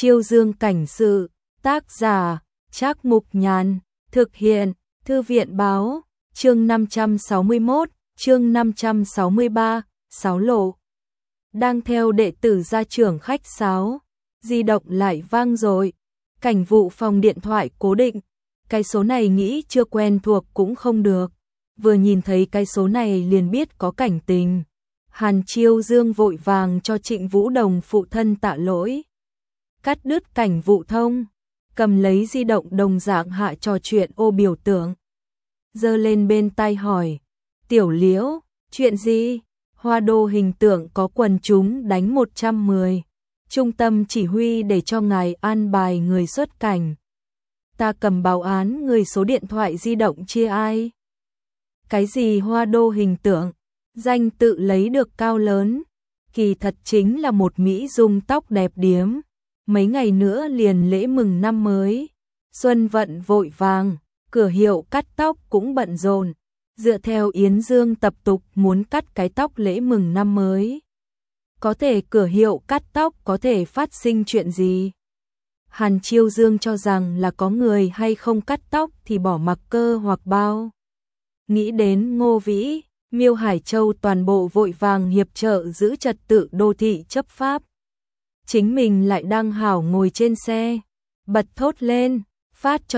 Chiêu Dương cảnh sự, tác giả, Trác Mục Nhàn, thực hiện, Thư viện báo, chương 561, chương 563, Sáo lộ. Đang theo đệ tử gia trưởng khách sáo, di động lại vang rồi. Cảnh vụ phòng điện thoại cố định, cái số này nghĩ chưa quen thuộc cũng không được. Vừa nhìn thấy cái số này liền biết có cảnh tình. Hàn Chiêu Dương vội vàng cho Trịnh Vũ Đồng phụ thân tạ lỗi. Cắt đứt cảnh vụ thông, cầm lấy di động đồng dạng hạ trò chuyện ô biểu tượng. Giơ lên bên tai hỏi, Tiểu Liễu, chuyện gì? Hoa Đô hình tượng có quần chúng đánh 110. Trung tâm chỉ huy để cho ngài an bài người xuất cảnh. Ta cầm báo án người số điện thoại di động chia ai? Cái gì Hoa Đô hình tượng? Danh tự lấy được cao lớn. Kỳ thật chính là một mỹ dung tóc đẹp điếm. Mấy ngày nữa liền lễ mừng năm mới. Xuân vận vội vàng, cửa hiệu cắt tóc cũng bận rộn. Dựa theo Yến Dương tập tục muốn cắt cái tóc lễ mừng năm mới. Có thể cửa hiệu cắt tóc có thể phát sinh chuyện gì? Hàn Chiêu Dương cho rằng là có người hay không cắt tóc thì bỏ mặc cơ hoặc bao. Nghĩ đến Ngô Vĩ, Miêu Hải Châu toàn bộ vội vàng hiệp trợ giữ trật tự đô thị chấp pháp. Chính mình lại đang hảo ngồi trên xe, bật thốt lên, phát cho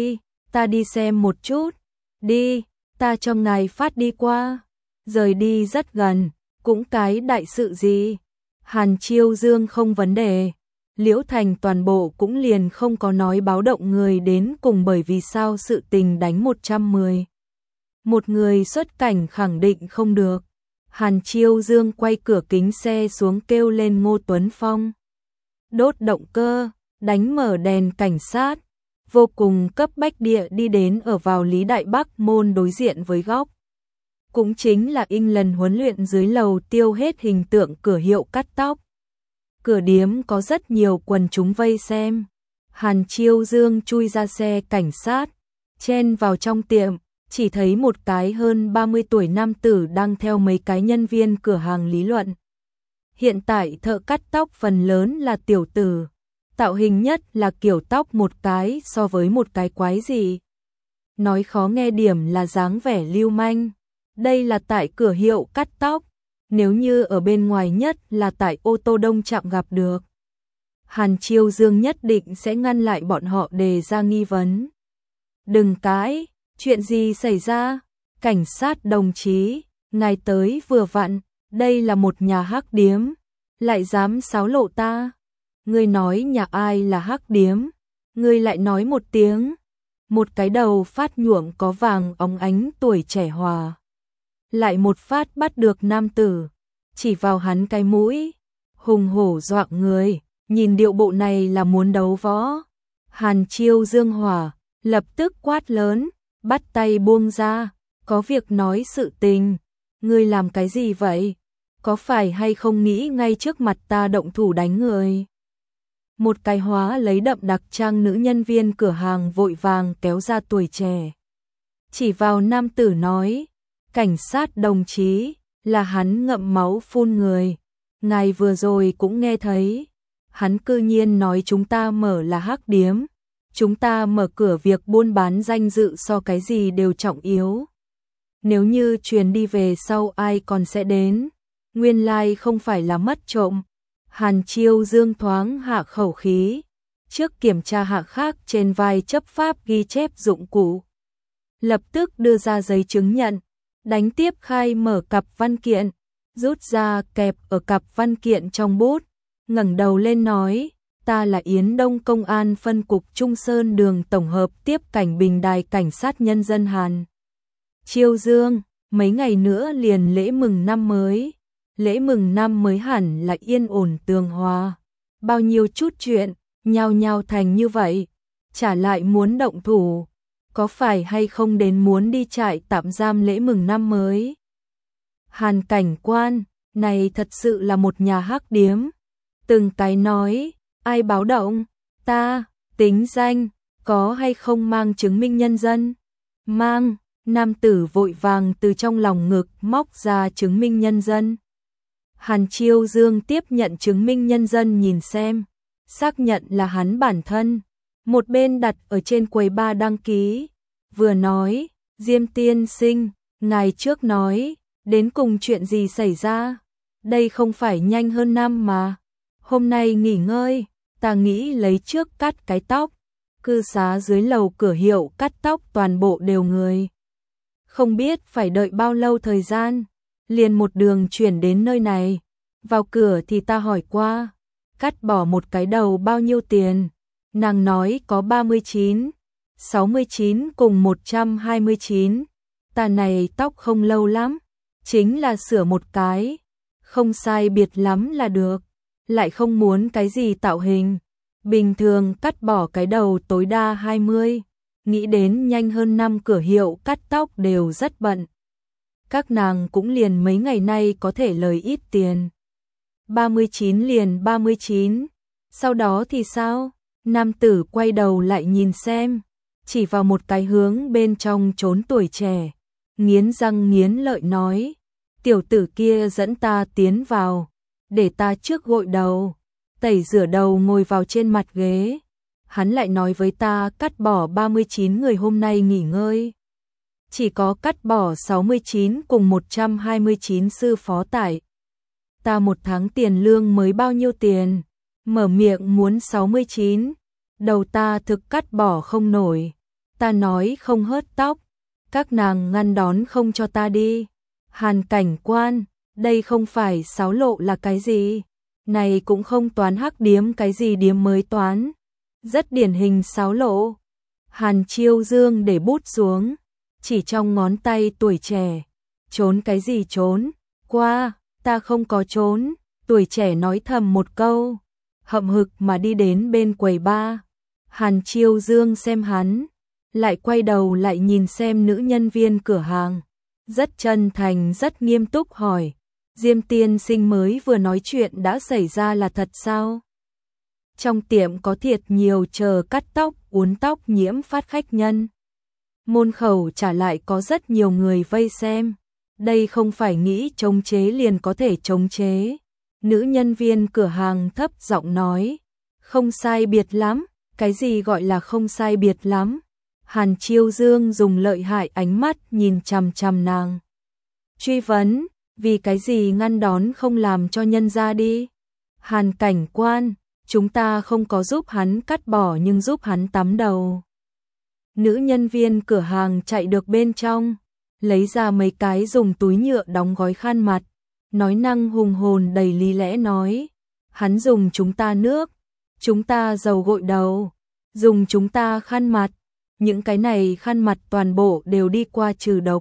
ta đi xem một chút, đi, ta cho ngài phát đi qua, rời đi rất gần, cũng cái đại sự gì. Hàn Chiêu Dương không vấn đề, Liễu Thành toàn bộ cũng liền không có nói báo động người đến cùng bởi vì sao sự tình đánh 110. Một người xuất cảnh khẳng định không được. Hàn Chiêu Dương quay cửa kính xe xuống kêu lên Ngô Tuấn Phong. Đốt động cơ, đánh mở đèn cảnh sát, vô cùng cấp bách địa đi đến ở vào Lý Đại Bắc môn đối diện với góc. Cũng chính là lần huấn luyện dưới lầu tiêu hết hình tượng cửa hiệu cắt tóc. Cửa điếm có rất nhiều quần chúng vây xem. Hàn Chiêu Dương chui ra xe cảnh sát, chen vào trong tiệm, chỉ thấy một cái hơn 30 tuổi nam tử đang theo mấy cái nhân viên cửa hàng lý luận. Hiện tại thợ cắt tóc phần lớn là tiểu tử, tạo hình nhất là kiểu tóc một cái so với một cái quái gì. Nói khó nghe điểm là dáng vẻ lưu manh. Đây là tại cửa hiệu cắt tóc, nếu như ở bên ngoài nhất là tại ô tô đông trạm gặp được. Hàn Chiêu Dương nhất định sẽ ngăn lại bọn họ đề ra nghi vấn. Đừng cãi, chuyện gì xảy ra? Cảnh sát đồng chí, ngài tới vừa vặn, đây là một nhà hắc điếm, lại dám xáo lộ ta. Ngươi nói nhà ai là hắc điếm, ngươi lại nói một tiếng. Một cái đầu phát nhuộm có vàng óng ánh tuổi trẻ hòa. Lại một phát bắt được nam tử, chỉ vào hắn cái mũi, hùng hổ doạng người, nhìn điệu bộ này là muốn đấu võ. Hàn Chiêu Dương hỏa, lập tức quát lớn, bắt tay buông ra, có việc nói sự tình. Ngươi làm cái gì vậy? Có phải hay không nghĩ ngay trước mặt ta động thủ đánh người? Một cái hóa lấy đậm đặc trang nữ nhân viên cửa hàng vội vàng kéo ra tuổi trẻ. Chỉ vào nam tử nói, cảnh sát đồng chí, là hắn ngậm máu phun người. Ngài vừa rồi cũng nghe thấy. Hắn cư nhiên nói chúng ta mở là hắc điếm. Chúng ta mở cửa việc buôn bán danh dự so cái gì đều trọng yếu. Nếu như truyền đi về sau ai còn sẽ đến. Nguyên lai không phải là mất trộm. Hàn Chiêu Dương thoáng hạ khẩu khí. Trước kiểm tra hạ khác trên vai chấp pháp ghi chép dụng cụ. Lập tức đưa ra giấy chứng nhận. Đánh tiếp khai mở cặp văn kiện. Rút ra kẹp ở cặp văn kiện trong bút. Ngẩng đầu lên nói, ta là Yến Đông Công an phân cục Trung Sơn đường tổng hợp tiếp cảnh Bình Đài cảnh sát nhân dân Hàn Chiêu Dương, mấy ngày nữa liền lễ mừng năm mới. Lễ mừng năm mới hẳn là yên ổn tường hòa. Bao nhiêu chút chuyện, nhao nhao thành như vậy. Trả lại muốn động thủ. Có phải hay không đến muốn đi trại tạm giam lễ mừng năm mới? Hàn cảnh quan, này thật sự là một nhà hắc điếm. Từng cái nói, ai báo động? Ta, tính danh, có hay không mang chứng minh nhân dân? Mang, nam tử vội vàng từ trong lòng ngực móc ra chứng minh nhân dân. Hàn Chiêu Dương tiếp nhận chứng minh nhân dân nhìn xem, xác nhận là hắn bản thân, một bên đặt ở trên quầy ba đăng ký, vừa nói, Diêm tiên sinh, ngài trước nói, đến cùng chuyện gì xảy ra, đây không phải nhanh hơn năm mà, hôm nay nghỉ ngơi, ta nghĩ lấy trước cắt cái tóc, cư xá dưới lầu cửa hiệu cắt tóc toàn bộ đều người. Không biết phải đợi bao lâu thời gian, liền một đường chuyển đến nơi này, vào cửa thì ta hỏi qua, cắt bỏ một cái đầu bao nhiêu tiền, nàng nói có 39, 69 cùng 129, ta này tóc không lâu lắm, chính là sửa một cái, không sai biệt lắm là được, lại không muốn cái gì tạo hình, bình thường cắt bỏ cái đầu tối đa 20, nghĩ đến nhanh hơn năm cửa hiệu cắt tóc đều rất bận. Các nàng cũng liền mấy ngày nay có thể lời ít tiền. 39 liền 39, sau đó thì sao? Nam tử quay đầu lại nhìn xem, chỉ vào một cái hướng bên trong trốn tuổi trẻ, nghiến răng nghiến lợi nói, tiểu tử kia dẫn ta tiến vào, để ta trước gội đầu, tẩy rửa đầu ngồi vào trên mặt ghế. Hắn lại nói với ta cắt bỏ 39 người hôm nay nghỉ ngơi. Chỉ có cắt bỏ 69 cùng 129 sư phó tải. Ta một tháng tiền lương mới bao nhiêu tiền, mở miệng muốn 69, đầu ta thực cắt bỏ không nổi. Ta nói không hớt tóc, các nàng ngăn đón không cho ta đi. Hàn cảnh quan, đây không phải xáo lộ là cái gì, này cũng không toán hắc điếm cái gì điếm mới toán. Rất điển hình xáo lộ. Hàn Chiêu Dương để bút xuống, chỉ trong ngón tay tuổi trẻ. Trốn cái gì trốn? Qua, ta không có trốn. Tuổi trẻ nói thầm một câu, hậm hực mà đi đến bên quầy ba. Hàn Chiêu Dương xem hắn, lại quay đầu lại nhìn xem nữ nhân viên cửa hàng. Rất chân thành rất nghiêm túc hỏi, Diêm tiên sinh mới vừa nói chuyện đã xảy ra là thật sao? Trong tiệm có thiệt nhiều chờ cắt tóc, uốn tóc nhiễm phát khách nhân. Môn khẩu trả lại có rất nhiều người vây xem. Đây không phải nghĩ chống chế liền có thể chống chế. Nữ nhân viên cửa hàng thấp giọng nói. Không sai biệt lắm. Cái gì gọi là không sai biệt lắm? Hàn Chiêu Dương dùng lợi hại ánh mắt nhìn chằm chằm nàng. Truy vấn, vì cái gì ngăn đón không làm cho nhân ra đi? Hàn cảnh quan, chúng ta không có giúp hắn cắt bỏ nhưng giúp hắn tắm đầu. Nữ nhân viên cửa hàng chạy được bên trong, lấy ra mấy cái dùng túi nhựa đóng gói khăn mặt, nói năng hùng hồn đầy lý lẽ nói, hắn dùng chúng ta nước, chúng ta dầu gội đầu, dùng chúng ta khăn mặt, những cái này khăn mặt toàn bộ đều đi qua trừ độc.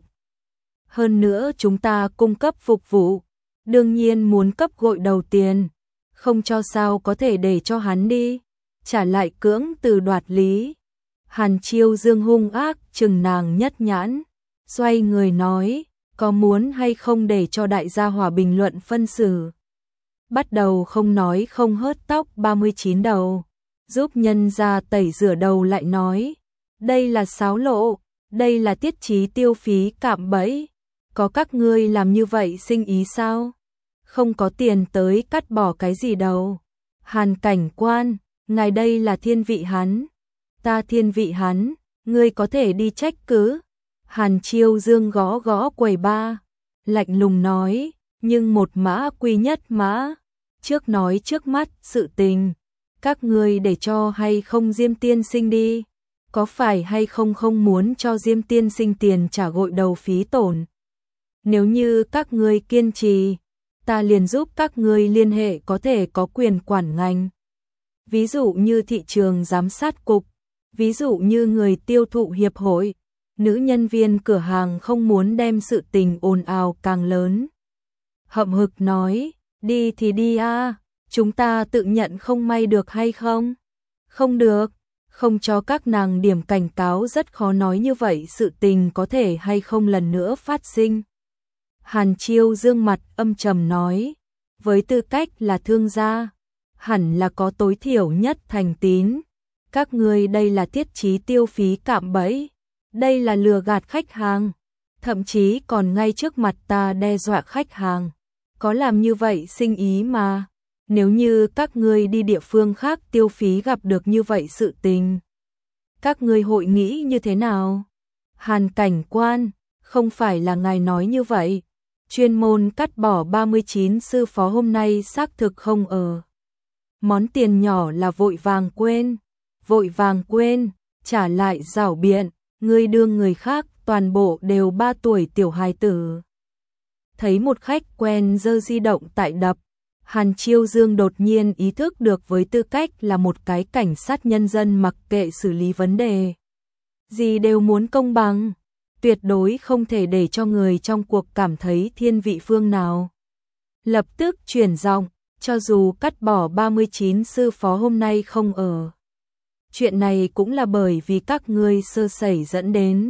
Hơn nữa chúng ta cung cấp phục vụ, đương nhiên muốn cấp gội đầu tiền. Không cho sao có thể để cho hắn đi, trả lại cưỡng từ đoạt lý. Hàn Chiêu Dương hung ác chừng nàng nhất nhãn, xoay người nói, có muốn hay không để cho đại gia hỏa bình luận phân xử. Bắt đầu không nói không hớt tóc 39 đầu, giúp nhân gia tẩy rửa đầu lại nói, đây là xáo lộ, đây là tiết chí tiêu phí cạm bẫy, có các ngươi làm như vậy sinh ý sao? Không có tiền tới cắt bỏ cái gì đâu. Hàn cảnh quan, ngài đây là thiên vị hắn. Ta thiên vị hắn, ngươi có thể đi trách cứ. Hàn Chiêu Dương gõ gõ quầy ba, lạnh lùng nói, nhưng một mã quy nhất mã. Trước nói trước mắt sự tình, các ngươi để cho hay không Diêm tiên sinh đi. Có phải hay không không muốn cho Diêm tiên sinh tiền trả gội đầu phí tổn. Nếu như các ngươi kiên trì, ta liền giúp các ngươi liên hệ có thể có quyền quản ngành. Ví dụ như thị trường giám sát cục, ví dụ như người tiêu thụ hiệp hội, nữ nhân viên cửa hàng không muốn đem sự tình ồn ào càng lớn. Hậm hực nói, đi thì đi a, chúng ta tự nhận không may được hay không? Không được, không cho các nàng điểm cảnh cáo rất khó nói như vậy sự tình có thể hay không lần nữa phát sinh. Hàn Chiêu Dương mặt âm trầm nói, với tư cách là thương gia, hẳn là có tối thiểu nhất thành tín. Các ngươi đây là tiết chí tiêu phí cạm bẫy, đây là lừa gạt khách hàng, thậm chí còn ngay trước mặt ta đe dọa khách hàng. Có làm như vậy sinh ý mà, Nếu như các ngươi đi địa phương khác tiêu phí gặp được như vậy sự tình, các ngươi hội nghĩ như thế nào? Hàn cảnh quan, không phải là ngài nói như vậy. Chuyên môn cắt bỏ 39 sư phó hôm nay xác thực không ở. Món tiền nhỏ là vội vàng quên, trả lại rảo biện, ngươi đương người khác toàn bộ đều 3 tuổi tiểu hài tử. Thấy một khách quen giơ di động tại đập, Hàn Chiêu Dương đột nhiên ý thức được với tư cách là một cái cảnh sát nhân dân mặc kệ xử lý vấn đề gì đều muốn công bằng, tuyệt đối không thể để cho người trong cuộc cảm thấy thiên vị phương nào. Lập tức chuyển giọng, cho dù cắt bỏ 39 sư phó hôm nay không ở, chuyện này cũng là bởi vì các ngươi sơ sẩy dẫn đến.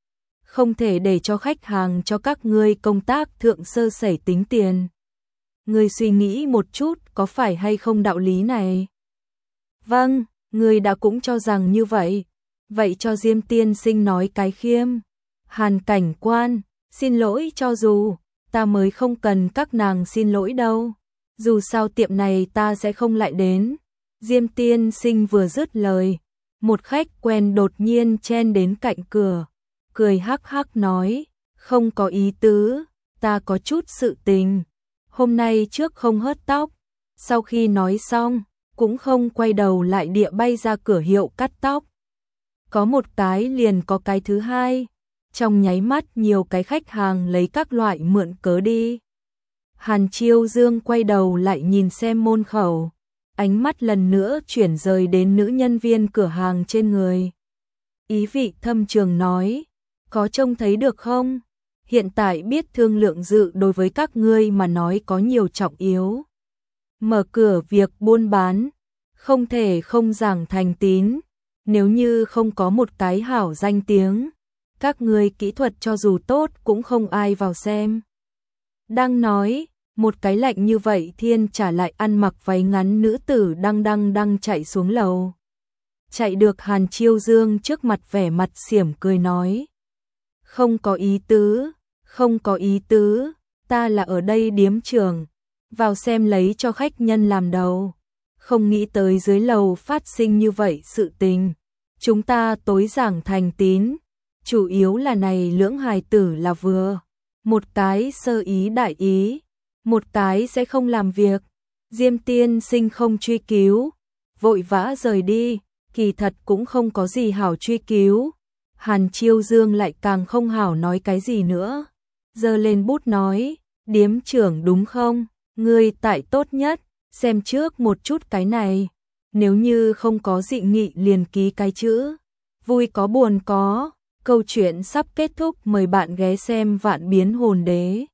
Không thể để cho khách hàng cho các ngươi công tác thượng sơ sẩy tính tiền. Ngươi suy nghĩ một chút có phải hay không đạo lý này? Vâng, ngươi đã cũng cho rằng như vậy. Vậy cho Diêm tiên sinh nói cái khiêm. Hàn cảnh quan, xin lỗi cho dù, ta mới không cần các nàng xin lỗi đâu. Dù sao tiệm này ta sẽ không lại đến. Diêm tiên sinh vừa dứt lời, một khách quen đột nhiên chen đến cạnh cửa, cười hắc hắc nói, không có ý tứ, ta có chút sự tình. Hôm nay trước không hớt tóc, sau khi nói xong, cũng không quay đầu lại địa bay ra cửa hiệu cắt tóc. Có một cái liền có cái thứ hai, trong nháy mắt nhiều cái khách hàng lấy các loại mượn cớ đi. Hàn Chiêu Dương quay đầu lại nhìn xem môn khẩu, ánh mắt lần nữa chuyển rời đến nữ nhân viên cửa hàng trên người. Ý vị thâm trường nói, có trông thấy được không? Hiện tại biết thương lượng dự đối với các ngươi mà nói có nhiều trọng yếu. Mở cửa việc buôn bán, không thể không giảng thành tín, nếu như không có một cái hảo danh tiếng, các ngươi kỹ thuật cho dù tốt cũng không ai vào xem. Đang nói, một cái lạnh như vậy thiên trả lại ăn mặc váy ngắn nữ tử đang chạy xuống lầu. Chạy được Hàn Chiêu Dương trước mặt vẻ mặt xiểm cười nói. Không có ý tứ, ta là ở đây điếm trường, vào xem lấy cho khách nhân làm đầu. Không nghĩ tới dưới lầu phát sinh như vậy sự tình. Chúng ta tối giảng thành tín, chủ yếu là này lưỡng hài tử là vừa. Một cái sơ ý đại ý, một cái sẽ không làm việc. Diêm tiên sinh không truy cứu, vội vã rời đi, kỳ thật cũng không có gì hảo truy cứu. Hàn Chiêu Dương lại càng không hảo nói cái gì nữa. Giơ lên bút nói, điếm trưởng đúng không? Ngươi tại tốt nhất, xem trước một chút cái này. Nếu như không có dị nghị liền ký cái chữ. Vui có buồn có. Câu chuyện sắp kết thúc, mời bạn ghé xem Vạn Biến Hồn Đế.